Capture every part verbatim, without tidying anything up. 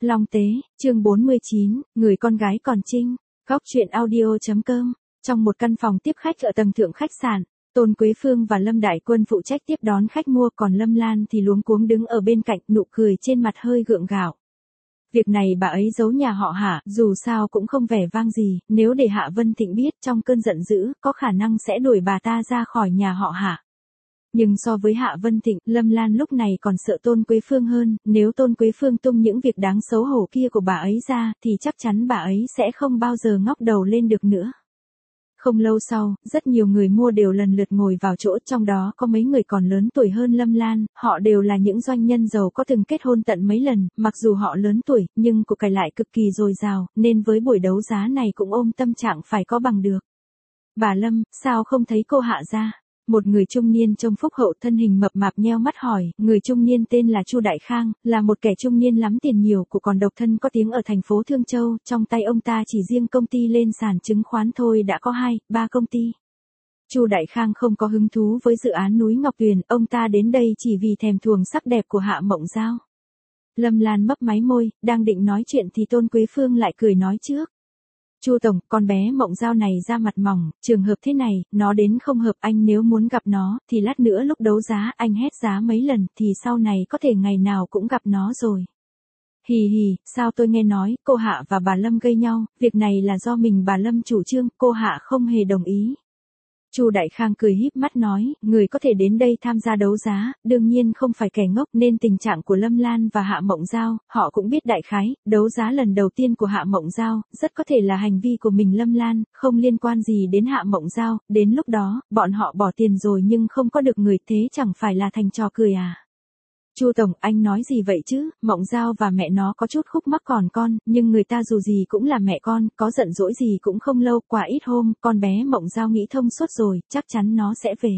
Long Tế, chương bốn mươi chín, người con gái còn trinh. Góc truyện audio.com. Trong một căn phòng tiếp khách ở tầng thượng khách sạn, Tôn Quế Phương và Lâm Đại Quân phụ trách tiếp đón khách mua, còn Lâm Lan thì luống cuống đứng ở bên cạnh, nụ cười trên mặt hơi gượng gạo. Việc này bà ấy giấu nhà họ Hạ, dù sao cũng không vẻ vang gì, nếu để Hạ Vân Thịnh biết trong cơn giận dữ, có khả năng sẽ đuổi bà ta ra khỏi nhà họ Hạ. Nhưng so với Hạ Vân Thịnh, Lâm Lan lúc này còn sợ Tôn Quế Phương hơn, nếu Tôn Quế Phương tung những việc đáng xấu hổ kia của bà ấy ra, thì chắc chắn bà ấy sẽ không bao giờ ngóc đầu lên được nữa. Không lâu sau, rất nhiều người mua đều lần lượt ngồi vào chỗ, trong đó có mấy người còn lớn tuổi hơn Lâm Lan, họ đều là những doanh nhân giàu có từng kết hôn tận mấy lần, mặc dù họ lớn tuổi, nhưng của cải lại cực kỳ dồi dào, nên với buổi đấu giá này cũng ôm tâm trạng phải có bằng được. Bà Lâm, sao không thấy cô Hạ ra? Một người trung niên trông phúc hậu, thân hình mập mạp nheo mắt hỏi. Người trung niên tên là Chu Đại Khang, là một kẻ trung niên lắm tiền nhiều của, còn độc thân có tiếng ở thành phố Thương Châu, trong tay ông ta chỉ riêng công ty lên sàn chứng khoán thôi đã có hai, ba công ty. Chu Đại Khang không có hứng thú với dự án núi Ngọc Tuyền, ông ta đến đây chỉ vì thèm thuồng sắc đẹp của Hạ Mộng Giao. Lâm Lan mấp máy môi, đang định nói chuyện thì Tôn Quế Phương lại cười nói trước. Chu tổng, con bé Mộng Giao này da mặt mỏng, trường hợp thế này, nó đến không hợp, anh nếu muốn gặp nó, thì lát nữa lúc đấu giá anh hét giá mấy lần, thì sau này có thể ngày nào cũng gặp nó rồi. Hì hì, sao tôi nghe nói, cô Hạ và bà Lâm gây nhau, việc này là do mình bà Lâm chủ trương, cô Hạ không hề đồng ý. Chu Đại Khang cười híp mắt nói, người có thể đến đây tham gia đấu giá, đương nhiên không phải kẻ ngốc, nên tình trạng của Lâm Lan và Hạ Mộng Giao, họ cũng biết đại khái, đấu giá lần đầu tiên của Hạ Mộng Giao, rất có thể là hành vi của mình Lâm Lan, không liên quan gì đến Hạ Mộng Giao, đến lúc đó, bọn họ bỏ tiền rồi nhưng không có được người, thế chẳng phải là thành trò cười à? Chu tổng, anh nói gì vậy chứ, Mộng Giao và mẹ nó có chút khúc mắc còn con, nhưng người ta dù gì cũng là mẹ con, có giận dỗi gì cũng không lâu, qua ít hôm, con bé Mộng Giao nghĩ thông suốt rồi, chắc chắn nó sẽ về.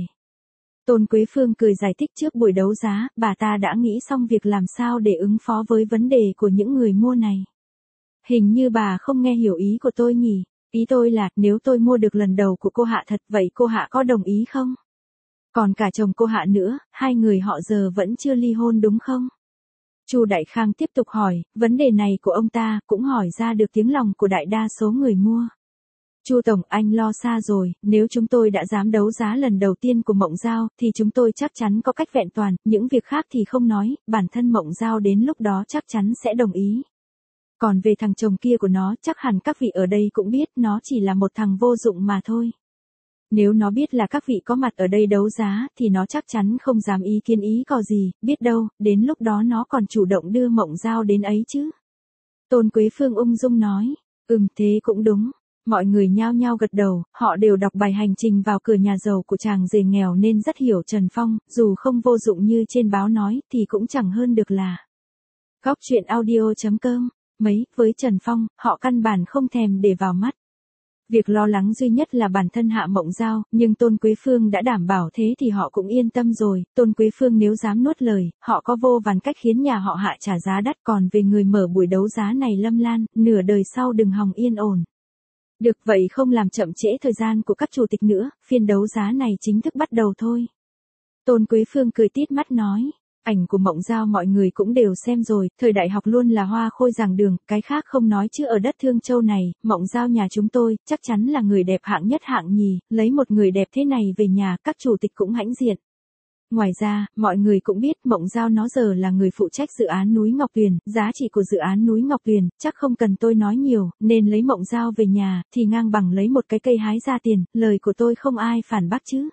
Tôn Quế Phương cười giải thích, trước buổi đấu giá, bà ta đã nghĩ xong việc làm sao để ứng phó với vấn đề của những người mua này. Hình như bà không nghe hiểu ý của tôi nhỉ, ý tôi là, nếu tôi mua được lần đầu của cô Hạ thật, vậy cô Hạ có đồng ý không? Còn cả chồng cô Hạ nữa, hai người họ giờ vẫn chưa ly hôn đúng không? Chu Đại Khang tiếp tục hỏi, vấn đề này của ông ta cũng hỏi ra được tiếng lòng của đại đa số người mua. Chu tổng, anh lo xa rồi, nếu chúng tôi đã dám đấu giá lần đầu tiên của Mộng Giao, thì chúng tôi chắc chắn có cách vẹn toàn, những việc khác thì không nói, bản thân Mộng Giao đến lúc đó chắc chắn sẽ đồng ý. Còn về thằng chồng kia của nó, chắc hẳn các vị ở đây cũng biết, nó chỉ là một thằng vô dụng mà thôi. Nếu nó biết là các vị có mặt ở đây đấu giá, thì nó chắc chắn không dám ý kiến ý cò gì, biết đâu, đến lúc đó nó còn chủ động đưa Mộng Giao đến ấy chứ. Tôn Quế Phương ung dung nói, ừm thế cũng đúng. Mọi người nhao nhao gật đầu, họ đều đọc bài hành trình vào cửa nhà giàu của chàng rể nghèo nên rất hiểu Trần Phong, dù không vô dụng như trên báo nói, thì cũng chẳng hơn được là. Góc truyện audio.com, mấy, với Trần Phong, họ căn bản không thèm để vào mắt. Việc lo lắng duy nhất là bản thân Hạ Mộng Giao, nhưng Tôn Quế Phương đã đảm bảo thế thì họ cũng yên tâm rồi, Tôn Quế Phương nếu dám nuốt lời, họ có vô vàn cách khiến nhà họ Hạ trả giá đắt, còn về người mở buổi đấu giá này Lâm Lan, nửa đời sau đừng hòng yên ổn. Được vậy không làm chậm trễ thời gian của các chủ tịch nữa, phiên đấu giá này chính thức bắt đầu thôi. Tôn Quế Phương cười tít mắt nói. Ảnh của Mộng Giao mọi người cũng đều xem rồi, thời đại học luôn là hoa khôi giảng đường, cái khác không nói chứ ở đất Thương Châu này, Mộng Giao nhà chúng tôi, chắc chắn là người đẹp hạng nhất hạng nhì, lấy một người đẹp thế này về nhà, các chủ tịch cũng hãnh diện. Ngoài ra, mọi người cũng biết Mộng Giao nó giờ là người phụ trách dự án núi Ngọc Tuyền, giá trị của dự án núi Ngọc Tuyền, chắc không cần tôi nói nhiều, nên lấy Mộng Giao về nhà, thì ngang bằng lấy một cái cây hái ra tiền, lời của tôi không ai phản bác chứ.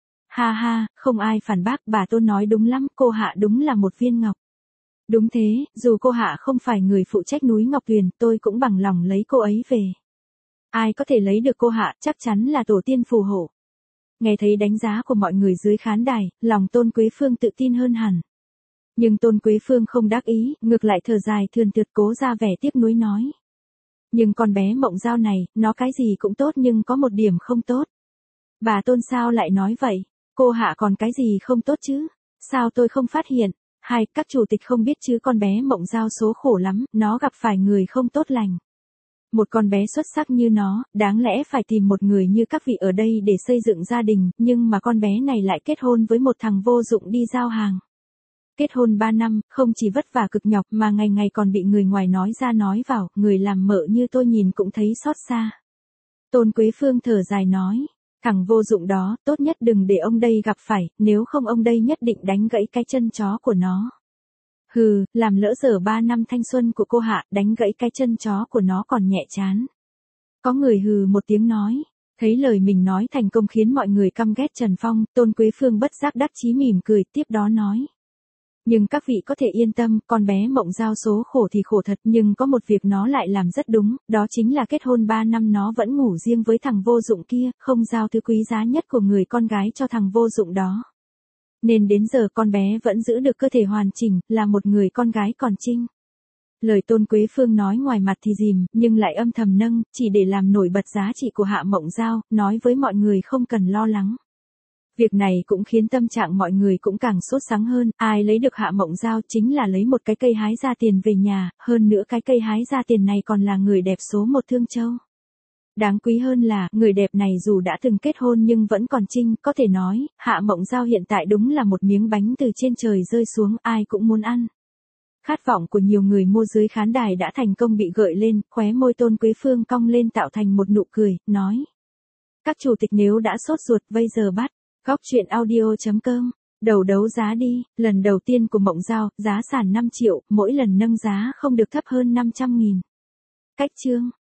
Ha ha, không ai phản bác, bà Tôn nói đúng lắm, cô Hạ đúng là một viên ngọc. Đúng thế, dù cô Hạ không phải người phụ trách núi Ngọc Tuyền, tôi cũng bằng lòng lấy cô ấy về. Ai có thể lấy được cô Hạ, chắc chắn là tổ tiên phù hộ. Nghe thấy đánh giá của mọi người dưới khán đài, lòng Tôn Quế Phương tự tin hơn hẳn. Nhưng Tôn Quế Phương không đắc ý, ngược lại thở dài thườn thượt cố ra vẻ tiếc nuối nói. Nhưng con bé Mộng Giao này, nó cái gì cũng tốt nhưng có một điểm không tốt. Bà Tôn sao lại nói vậy? Cô Hạ còn cái gì không tốt chứ? Sao tôi không phát hiện? Hai, các chủ tịch không biết chứ con bé Mộng Giao số khổ lắm, nó gặp phải người không tốt lành. Một con bé xuất sắc như nó, đáng lẽ phải tìm một người như các vị ở đây để xây dựng gia đình, nhưng mà con bé này lại kết hôn với một thằng vô dụng đi giao hàng. Kết hôn ba năm, không chỉ vất vả cực nhọc mà ngày ngày còn bị người ngoài nói ra nói vào, người làm mợ như tôi nhìn cũng thấy xót xa. Tôn Quế Phương thở dài nói, thằng vô dụng đó, tốt nhất đừng để ông đây gặp phải, nếu không ông đây nhất định đánh gãy cái chân chó của nó. Hừ, làm lỡ dở ba năm thanh xuân của cô Hạ, đánh gãy cái chân chó của nó còn nhẹ chán. Có người hừ một tiếng nói, thấy lời mình nói thành công khiến mọi người căm ghét Trần Phong, Tôn Quế Phương bất giác đắc chí mỉm cười, tiếp đó nói. Nhưng các vị có thể yên tâm, con bé Mộng Giao số khổ thì khổ thật, nhưng có một việc nó lại làm rất đúng, đó chính là kết hôn ba năm nó vẫn ngủ riêng với thằng vô dụng kia, không giao thứ quý giá nhất của người con gái cho thằng vô dụng đó. Nên đến giờ con bé vẫn giữ được cơ thể hoàn chỉnh, là một người con gái còn trinh. Lời Tôn Quế Phương nói ngoài mặt thì dìm, nhưng lại âm thầm nâng, chỉ để làm nổi bật giá trị của Hạ Mộng Giao, nói với mọi người không cần lo lắng. Việc này cũng khiến tâm trạng mọi người cũng càng sốt sắng hơn, ai lấy được Hạ Mộng Giao chính là lấy một cái cây hái ra tiền về nhà, hơn nữa cái cây hái ra tiền này còn là người đẹp số một Thương Châu. Đáng quý hơn là, người đẹp này dù đã từng kết hôn nhưng vẫn còn trinh, có thể nói, Hạ Mộng Giao hiện tại đúng là một miếng bánh từ trên trời rơi xuống, ai cũng muốn ăn. Khát vọng của nhiều người mua dưới khán đài đã thành công bị gợi lên, khóe môi Tôn Quế Phương cong lên tạo thành một nụ cười, nói. Các chủ tịch nếu đã sốt ruột, bây giờ bắt. Góc truyện audio chấm com, đầu đấu giá đi, lần đầu tiên của Mộng Giao, giá sàn năm triệu, mỗi lần nâng giá không được thấp hơn năm trăm nghìn. Cách chương.